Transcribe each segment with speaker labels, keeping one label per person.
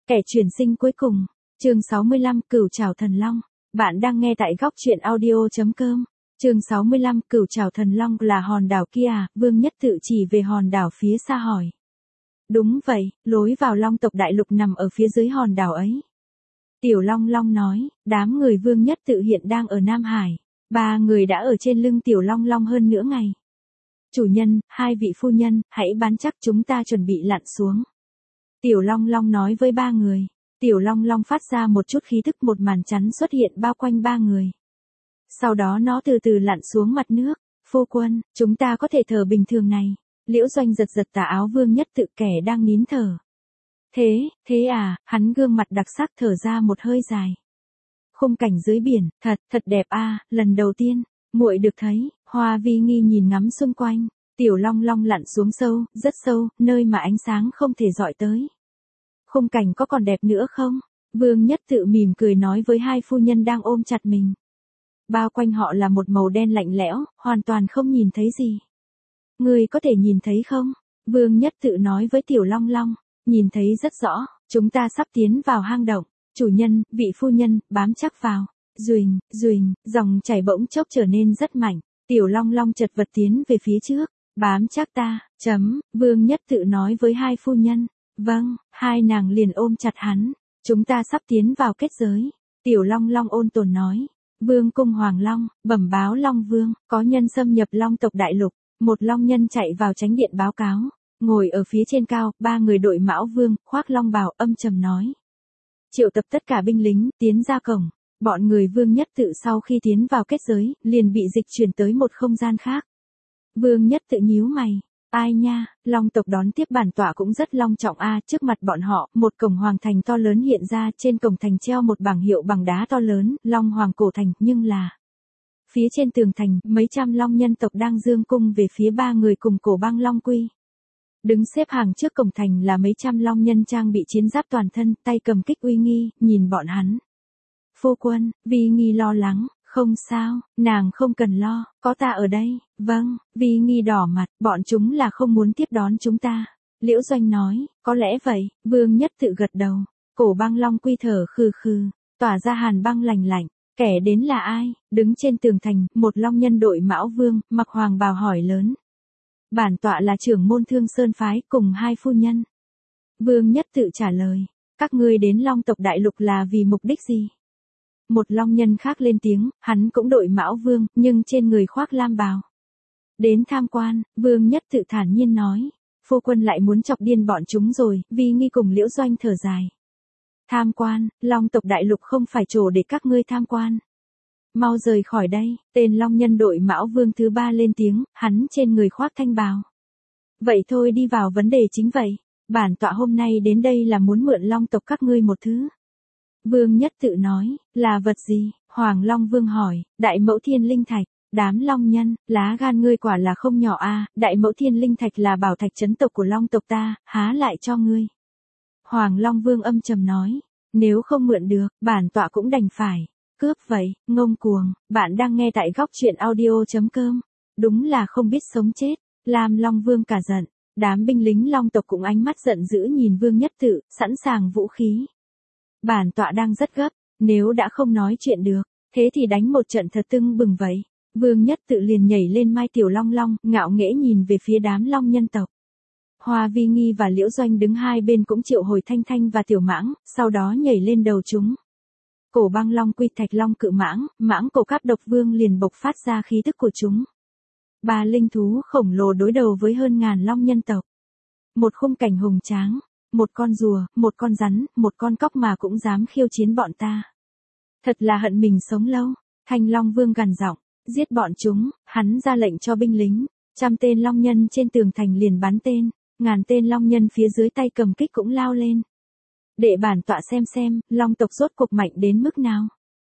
Speaker 1: Kẻ chuyển sinh cuối cùng. Chương 65 Cửu Trảo Thần Long. Bạn đang nghe tại góc truyện audio.com. Chương 65 Cửu Trảo Thần Long là hòn đảo kia à? Vương Nhất Tự chỉ về hòn đảo phía xa hỏi. Đúng vậy, lối vào Long tộc đại lục nằm ở phía dưới hòn đảo ấy. Tiểu Long Long nói, đám người Vương Nhất Tự hiện đang ở Nam Hải. 3 người đã ở trên lưng Tiểu Long Long hơn nửa ngày. Chủ nhân, 2 vị phu nhân, hãy bán chắc chúng ta chuẩn bị lặn xuống. Tiểu Long Long nói với 3 người. Tiểu Long Long phát ra một chút khí thức, một màn chắn xuất hiện bao quanh 3 người. Sau đó nó từ từ lặn xuống mặt nước. Phu quân, chúng ta có thể thở bình thường này. Liễu Doanh giật giật tà áo Vương Nhất Tự kẻ đang nín thở. Thế à, hắn gương mặt đặc sắc thở ra một hơi dài. Khung cảnh dưới biển, thật đẹp a, lần đầu tiên, muội được thấy. Hoa Vi nghi nhìn ngắm xung quanh. Tiểu Long Long lặn xuống sâu, rất sâu, nơi mà ánh sáng không thể dọi tới. Khung cảnh có còn đẹp nữa không? Vương Nhất Tự mỉm cười nói với 2 phu nhân đang ôm chặt mình. Bao quanh họ là một màu đen lạnh lẽo, hoàn toàn không nhìn thấy gì. Người có thể nhìn thấy không? Vương Nhất Tự nói với Tiểu Long Long. Nhìn thấy rất rõ, chúng ta sắp tiến vào hang động. Chủ nhân, vị phu nhân, bám chắc vào. Ruỳnh, dòng chảy bỗng chốc trở nên rất mạnh. Tiểu Long Long chật vật tiến về phía trước. Bám chắc ta, Vương Nhất Tự nói với 2 phu nhân. Vâng, 2 nàng liền ôm chặt hắn. Chúng ta sắp tiến vào kết giới. Tiểu Long Long ôn tồn nói. Vương cung Hoàng Long, bẩm báo Long Vương, có nhân xâm nhập Long tộc đại lục. Một Long nhân chạy vào chánh điện báo cáo. Ngồi ở phía trên cao, 3 người đội Mão Vương, khoác long bào, âm trầm nói. Triệu tập tất cả binh lính, tiến ra cổng. Bọn người Vương Nhất Tự sau khi tiến vào kết giới, liền bị dịch chuyển tới một không gian khác. Vương Nhất Tự nhíu mày. Ai nha, Long tộc đón tiếp bản tọa cũng rất long trọng a. Trước mặt bọn họ, một cổng hoàng thành to lớn hiện ra, trên cổng thành treo một bảng hiệu bằng đá to lớn, Long Hoàng Cổ Thành, nhưng là phía trên tường thành, mấy trăm long nhân tộc đang dương cung về phía 3 người cùng Cổ Băng Long Quy. Đứng xếp hàng trước cổng thành là mấy trăm long nhân trang bị chiến giáp toàn thân, tay cầm kích uy nghi, nhìn bọn hắn. Phu quân, Vi nghi lo lắng. Không sao, nàng không cần lo, có ta ở đây. Vâng, Vi nghi đỏ mặt, bọn chúng là không muốn tiếp đón chúng ta. Liễu Doanh nói, có lẽ vậy. Vương Nhất Tự gật đầu. Cổ Băng Long Quy thở khư khư, tỏa ra hàn băng lạnh lạnh. Kẻ đến là ai? Đứng trên tường thành, một long nhân đội Mão Vương, mặc hoàng bào hỏi lớn. Bản tọa là trưởng môn Thương Sơn phái cùng 2 phu nhân. Vương Nhất Tự trả lời, các ngươi đến Long tộc đại lục là vì mục đích gì? Một long nhân khác lên tiếng, hắn cũng đội Mão Vương, nhưng trên người khoác lam bào. Đến tham quan, Vương Nhất Tự thản nhiên nói. Phu quân lại muốn chọc điên bọn chúng rồi. Vi nghi cùng Liễu Doanh thở dài. Tham quan, Long tộc đại lục không phải chỗ để các ngươi tham quan. Mau rời khỏi đây. Tên long nhân đội Mão Vương thứ 3 lên tiếng, hắn trên người khoác thanh bào. Vậy thôi, đi vào vấn đề chính vậy. Bản tọa hôm nay đến đây là muốn mượn Long tộc các ngươi một thứ. Vương Nhất Tự nói, là vật gì? Hoàng Long Vương hỏi. Đại Mẫu Thiên Linh Thạch. Đám long nhân, lá gan ngươi quả là không nhỏ a. Đại Mẫu Thiên Linh Thạch là bảo thạch trấn tộc của Long tộc ta, há lại cho ngươi. Hoàng Long Vương âm trầm nói, nếu không mượn được, bản tọa cũng đành phải cướp vậy. Ngông cuồng. Bạn đang nghe tại góc truyện audio.com. Đúng là không biết sống chết. Lam Long Vương cả giận. Đám binh lính Long tộc cũng ánh mắt giận dữ nhìn Vương Nhất Tự, sẵn sàng vũ khí. Bản tọa đang rất gấp, nếu đã không nói chuyện được, thế thì đánh một trận thật tưng bừng vậy. Vương Nhất Tự liền nhảy lên mai Tiểu Long Long, ngạo nghễ nhìn về phía đám long nhân tộc. Hoa Vi nghi và Liễu Doanh đứng hai bên cũng triệu hồi Thanh Thanh và Tiểu Mãng, sau đó nhảy lên đầu chúng. Cổ Băng Long Quy, Thạch Long Cự Mãng, Mãng Cổ Cáp Độc Vương liền bộc phát ra khí tức của chúng. 3 linh thú khổng lồ đối đầu với hơn ngàn long nhân tộc. Một khung cảnh hùng tráng. Một con rùa, một con rắn, một con cóc mà cũng dám khiêu chiến bọn ta. Thật là hận mình sống lâu. Thanh Long Vương gằn giọng, giết bọn chúng. Hắn ra lệnh cho binh lính. 100 tên long nhân trên tường thành liền bắn tên. Ngàn tên long nhân phía dưới tay cầm kích cũng lao lên. Để bản tọa xem, Long tộc rốt cuộc mạnh đến mức nào.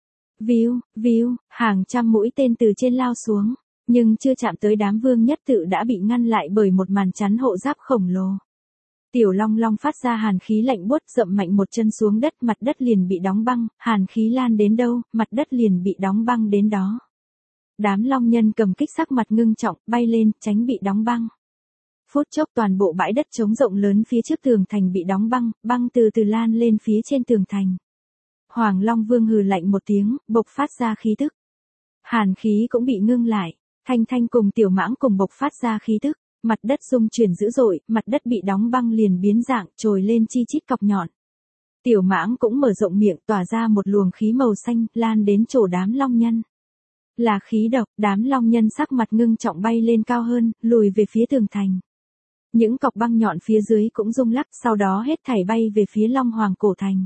Speaker 1: Víu, hàng trăm mũi tên từ trên lao xuống. Nhưng chưa chạm tới đám Vương Nhất Tự đã bị ngăn lại bởi một màn chắn hộ giáp khổng lồ. Tiểu Long Long phát ra hàn khí lạnh buốt, dậm mạnh một chân xuống đất, mặt đất liền bị đóng băng. Hàn khí lan đến đâu, mặt đất liền bị đóng băng đến đó. Đám long nhân cầm kích sắc mặt ngưng trọng, bay lên, tránh bị đóng băng. Phút chốc toàn bộ bãi đất trống rộng lớn phía trước tường thành bị đóng băng, băng từ từ lan lên phía trên tường thành. Hoàng Long Vương hừ lạnh một tiếng, bộc phát ra khí tức. Hàn khí cũng bị ngưng lại, Thanh Thanh cùng Tiểu Mãng cùng bộc phát ra khí tức, mặt đất rung chuyển dữ dội, mặt đất bị đóng băng liền biến dạng, trồi lên chi chít cọc nhọn. Tiểu Mãng cũng mở rộng miệng tỏa ra một luồng khí màu xanh, lan đến chỗ đám long nhân. Là khí độc, đám long nhân sắc mặt ngưng trọng bay lên cao hơn, lùi về phía tường thành. Những cọc băng nhọn phía dưới cũng rung lắc, sau đó hết thảy bay về phía Long Hoàng cổ thành.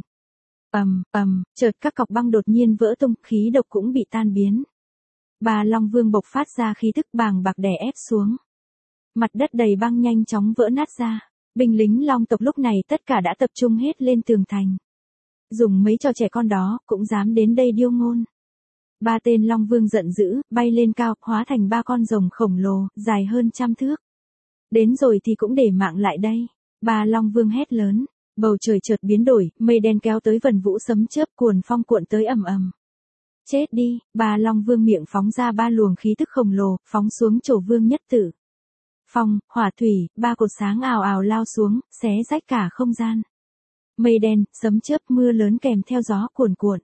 Speaker 1: Chợt các cọc băng đột nhiên vỡ tung, khí độc cũng bị tan biến. Ba Long Vương bộc phát ra khí tức bàng bạc đè ép xuống. Mặt đất đầy băng nhanh chóng vỡ nát ra. Binh lính Long tộc lúc này tất cả đã tập trung hết lên tường thành. Dùng mấy trò trẻ con đó cũng dám đến đây điêu ngôn. Ba tên Long Vương giận dữ, bay lên cao, hóa thành ba con rồng khổng lồ, dài hơn 100 thước. Đến rồi thì cũng để mạng lại đây. Ba Long Vương hét lớn, bầu trời chợt biến đổi, mây đen kéo tới vần vũ sấm chớp cuồn phong cuộn tới ầm ầm. Chết đi, ba Long Vương miệng phóng ra ba luồng khí tức khổng lồ, phóng xuống chỗ Vương Nhất Tử. Phong, hỏa thủy, ba cột sáng ào ào lao xuống, xé rách cả không gian. Mây đen, sấm chớp, mưa lớn kèm theo gió cuồn cuộn.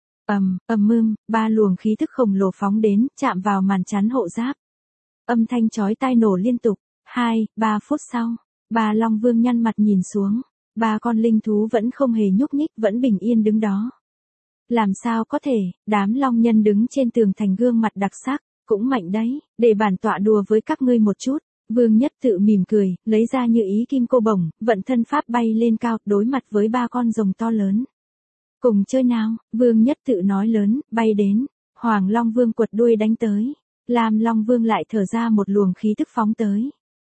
Speaker 1: Ba luồng khí tức khổng lồ phóng đến, chạm vào màn chắn hộ giáp. Âm thanh chói tai nổ liên tục. 2-3 phút sau, ba Long Vương nhăn mặt nhìn xuống. Ba con linh thú vẫn không hề nhúc nhích, vẫn bình yên đứng đó. Làm sao có thể, đám long nhân đứng trên tường thành gương mặt đặc sắc, cũng mạnh đấy, để bản tọa đùa với các ngươi một chút. Vương Nhất Tự mỉm cười, lấy ra như ý kim cô bổng, vận thân pháp bay lên cao, đối mặt với ba con rồng to lớn. Cùng chơi nào, Vương Nhất Tự nói lớn, bay đến. Hoàng Long Vương quật đuôi đánh tới. Lam Long Vương lại thở ra một luồng khí tức phóng tới.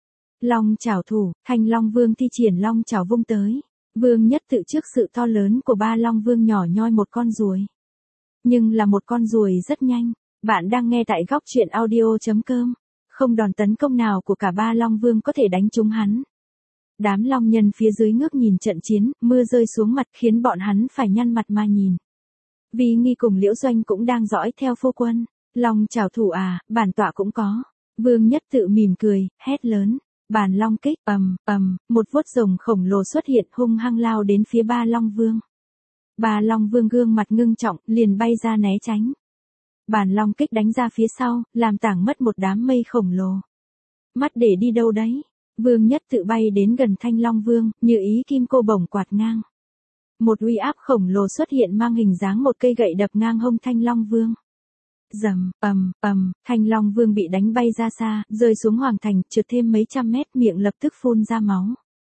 Speaker 1: Long chảo thủ, Thanh Long Vương thi triển long chảo vung tới. Vương Nhất Tự trước sự to lớn của ba Long Vương nhỏ nhoi một con ruồi. Nhưng là một con ruồi rất nhanh. Bạn đang nghe tại góc truyện audio.com. Không đòn tấn công nào của cả ba Long Vương có thể đánh trúng hắn. Đám long nhân phía dưới ngước nhìn trận chiến, mưa rơi xuống mặt khiến bọn hắn phải nhăn mặt mà nhìn. Vì Nghi cùng Liễu Doanh cũng đang dõi theo phu quân. Long chảo thủ à, bản tọa cũng có. Vương Nhất Tự mỉm cười, hét lớn. Bàn long kích, một vuốt rồng khổng lồ xuất hiện hung hăng lao đến phía ba Long Vương. Ba Long Vương gương mặt ngưng trọng, liền bay ra né tránh. Bàn long kích đánh ra phía sau, làm tảng mất một đám mây khổng lồ. Mắt để đi đâu đấy? Vương Nhất Tự bay đến gần Thanh Long Vương, như ý kim cô bổng quạt ngang. Một uy áp khổng lồ xuất hiện mang hình dáng một cây gậy đập ngang hông Thanh Long Vương. Rầm, Thanh Long Vương bị đánh bay ra xa, rơi xuống hoàng thành, trượt thêm mấy trăm mét, miệng lập tức phun ra máu.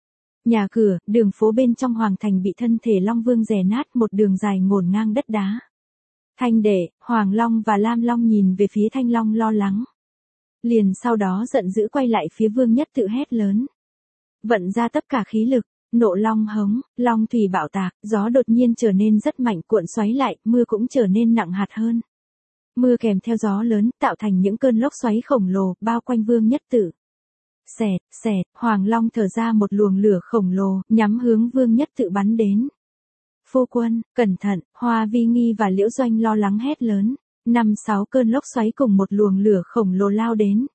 Speaker 1: Nhà cửa, đường phố bên trong hoàng thành bị thân thể Long Vương rè nát, một đường dài ngổn ngang đất đá. Thanh Đệ, Hoàng Long và Lam Long nhìn về phía Thanh Long lo lắng. Liền sau đó giận dữ quay lại phía Vương Nhất Tự hét lớn. Vận ra tất cả khí lực, nộ long hống, long thủy bạo tạc, gió đột nhiên trở nên rất mạnh cuộn xoáy lại, mưa cũng trở nên nặng hạt hơn. Mưa kèm theo gió lớn, tạo thành những cơn lốc xoáy khổng lồ, bao quanh Vương Nhất Tự. Xẹt, Hoàng Long thở ra một luồng lửa khổng lồ, nhắm hướng Vương Nhất Tự bắn đến. Phu quân, cẩn thận, Hoa Vi Nghi và Liễu Doanh lo lắng hét lớn. 5-6 cơn lốc xoáy cùng một luồng lửa khổng lồ lao đến.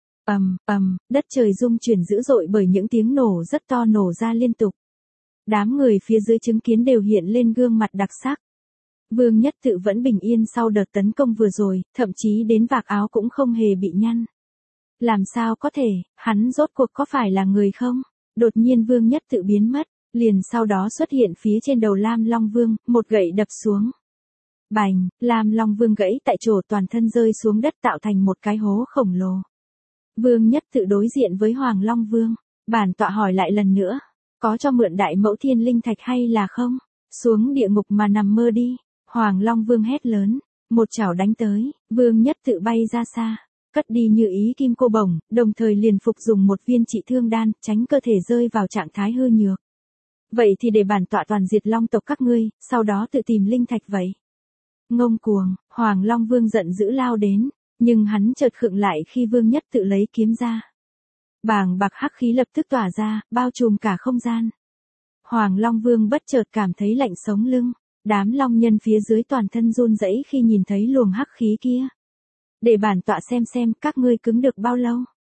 Speaker 1: Đất trời rung chuyển dữ dội bởi những tiếng nổ rất to nổ ra liên tục. Đám người phía dưới chứng kiến đều hiện lên gương mặt đặc sắc. Vương Nhất Tự vẫn bình yên sau đợt tấn công vừa rồi, thậm chí đến vạt áo cũng không hề bị nhăn. Làm sao có thể, hắn rốt cuộc có phải là người không? Đột nhiên Vương Nhất Tự biến mất, liền sau đó xuất hiện phía trên đầu Lam Long Vương, một gậy đập xuống. Bành, Lam Long Vương gãy tại chỗ, toàn thân rơi xuống đất tạo thành một cái hố khổng lồ. Vương Nhất Tự đối diện với Hoàng Long Vương, bản tọa hỏi lại lần nữa, có cho mượn Đại Mẫu Thiên Linh Thạch hay là không? Xuống địa ngục mà nằm mơ đi. Hoàng Long Vương hét lớn, một chảo đánh tới, Vương Nhất Tự bay ra xa, cất đi như ý kim cô bổng, đồng thời liền phục dùng một viên trị thương đan, tránh cơ thể rơi vào trạng thái hư nhược. Vậy thì để bản tọa toàn diệt Long tộc các ngươi, sau đó tự tìm linh thạch vậy. Ngông cuồng, Hoàng Long Vương giận dữ lao đến, nhưng hắn chợt khựng lại khi Vương Nhất Tự lấy kiếm ra. Bàng bạc hắc khí lập tức tỏa ra, bao trùm cả không gian. Hoàng Long Vương bất chợt cảm thấy lạnh sống lưng, đám long nhân phía dưới toàn thân run rẩy khi nhìn thấy luồng hắc khí kia. Để bản tọa xem các ngươi cứng được bao lâu.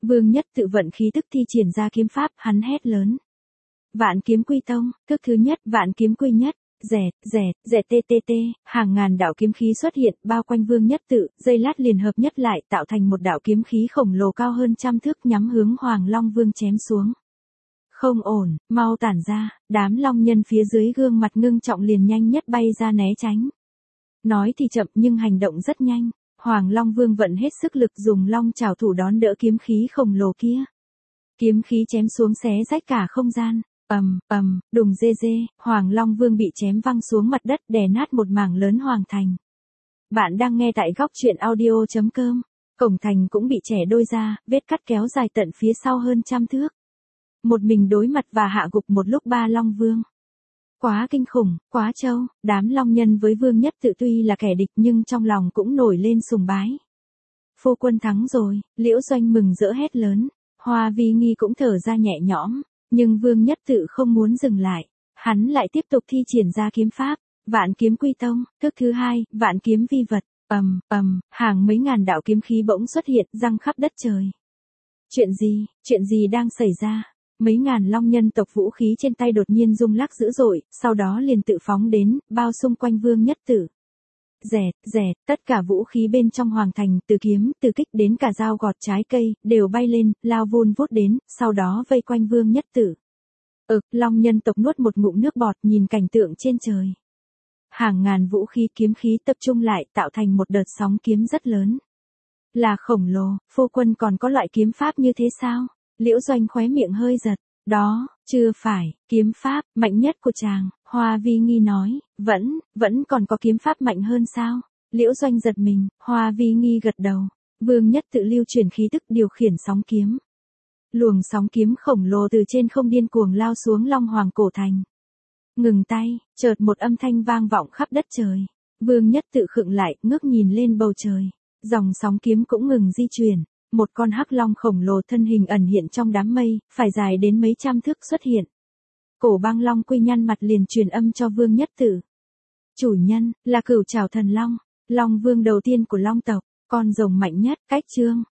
Speaker 1: Vương Nhất Tự vận khí tức thi triển ra kiếm pháp, hắn hét lớn. Vạn kiếm quy tông, thức thứ nhất, vạn kiếm quy nhất. Rẻ tê, hàng ngàn đạo kiếm khí xuất hiện, bao quanh Vương Nhất Tự, giây lát liền hợp nhất lại, tạo thành một đạo kiếm khí khổng lồ cao hơn 100 thước, nhắm hướng Hoàng Long Vương chém xuống. Không ổn, mau tản ra, đám long nhân phía dưới gương mặt ngưng trọng liền nhanh nhất bay ra né tránh. Nói thì chậm nhưng hành động rất nhanh, Hoàng Long Vương vận hết sức lực dùng long trảo thủ đón đỡ kiếm khí khổng lồ kia. Kiếm khí chém xuống xé rách cả không gian. Đùng dê, Hoàng Long Vương bị chém văng xuống mặt đất, đè nát một mảng lớn hoàng thành. Bạn đang nghe tại góc truyện audio.com. Cổng thành cũng bị chẻ đôi ra, vết cắt kéo dài tận phía sau hơn 100 thước. Một mình đối mặt và hạ gục một lúc 3 Long Vương. Quá kinh khủng, quá trâu, đám long nhân với Vương Nhất Tự tuy là kẻ địch nhưng trong lòng cũng nổi lên sùng bái. Phu quân thắng rồi, Liễu Doanh mừng rỡ hét lớn, Hoa Vi Nghi cũng thở ra nhẹ nhõm. Nhưng Vương Nhất Tự không muốn dừng lại, hắn lại tiếp tục thi triển ra kiếm pháp, vạn kiếm quy tông, thức thứ hai, vạn kiếm vi vật, hàng mấy ngàn đạo kiếm khí bỗng xuất hiện, giăng khắp đất trời. Chuyện gì đang xảy ra? Mấy ngàn long nhân tộc vũ khí trên tay đột nhiên rung lắc dữ dội, sau đó liền tự phóng đến, bao xung quanh Vương Nhất Tự. Tất cả vũ khí bên trong hoàng thành, từ kiếm, từ kích đến cả dao gọt trái cây, đều bay lên, lao vun vút đến, sau đó vây quanh Vương Nhất Tự. Long nhân tộc nuốt một ngụm nước bọt nhìn cảnh tượng trên trời. Hàng ngàn vũ khí kiếm khí tập trung lại tạo thành một đợt sóng kiếm rất lớn. Là khổng lồ, phu quân còn có loại kiếm pháp như thế sao? Liễu Doanh khóe miệng hơi giật. Đó, chưa phải, kiếm pháp, mạnh nhất của chàng, Hoa Vi Nghi nói, vẫn còn có kiếm pháp mạnh hơn sao? Liễu Doanh giật mình, Hoa Vi Nghi gật đầu. Vương Nhất Tự lưu chuyển khí tức điều khiển sóng kiếm. Luồng sóng kiếm khổng lồ từ trên không điên cuồng lao xuống Long Hoàng cổ thành. Ngừng tay, chợt một âm thanh vang vọng khắp đất trời. Vương Nhất Tự khựng lại, ngước nhìn lên bầu trời. Dòng sóng kiếm cũng ngừng di chuyển. Một con hắc long khổng lồ thân hình ẩn hiện trong đám mây, phải dài đến mấy trăm thước xuất hiện. Cổ Băng Long Quy nhăn mặt liền truyền âm cho Vương Nhất Tự. Chủ nhân, là Cửu Trảo Thần Long, Long Vương đầu tiên của Long tộc, con rồng mạnh nhất, cách chương.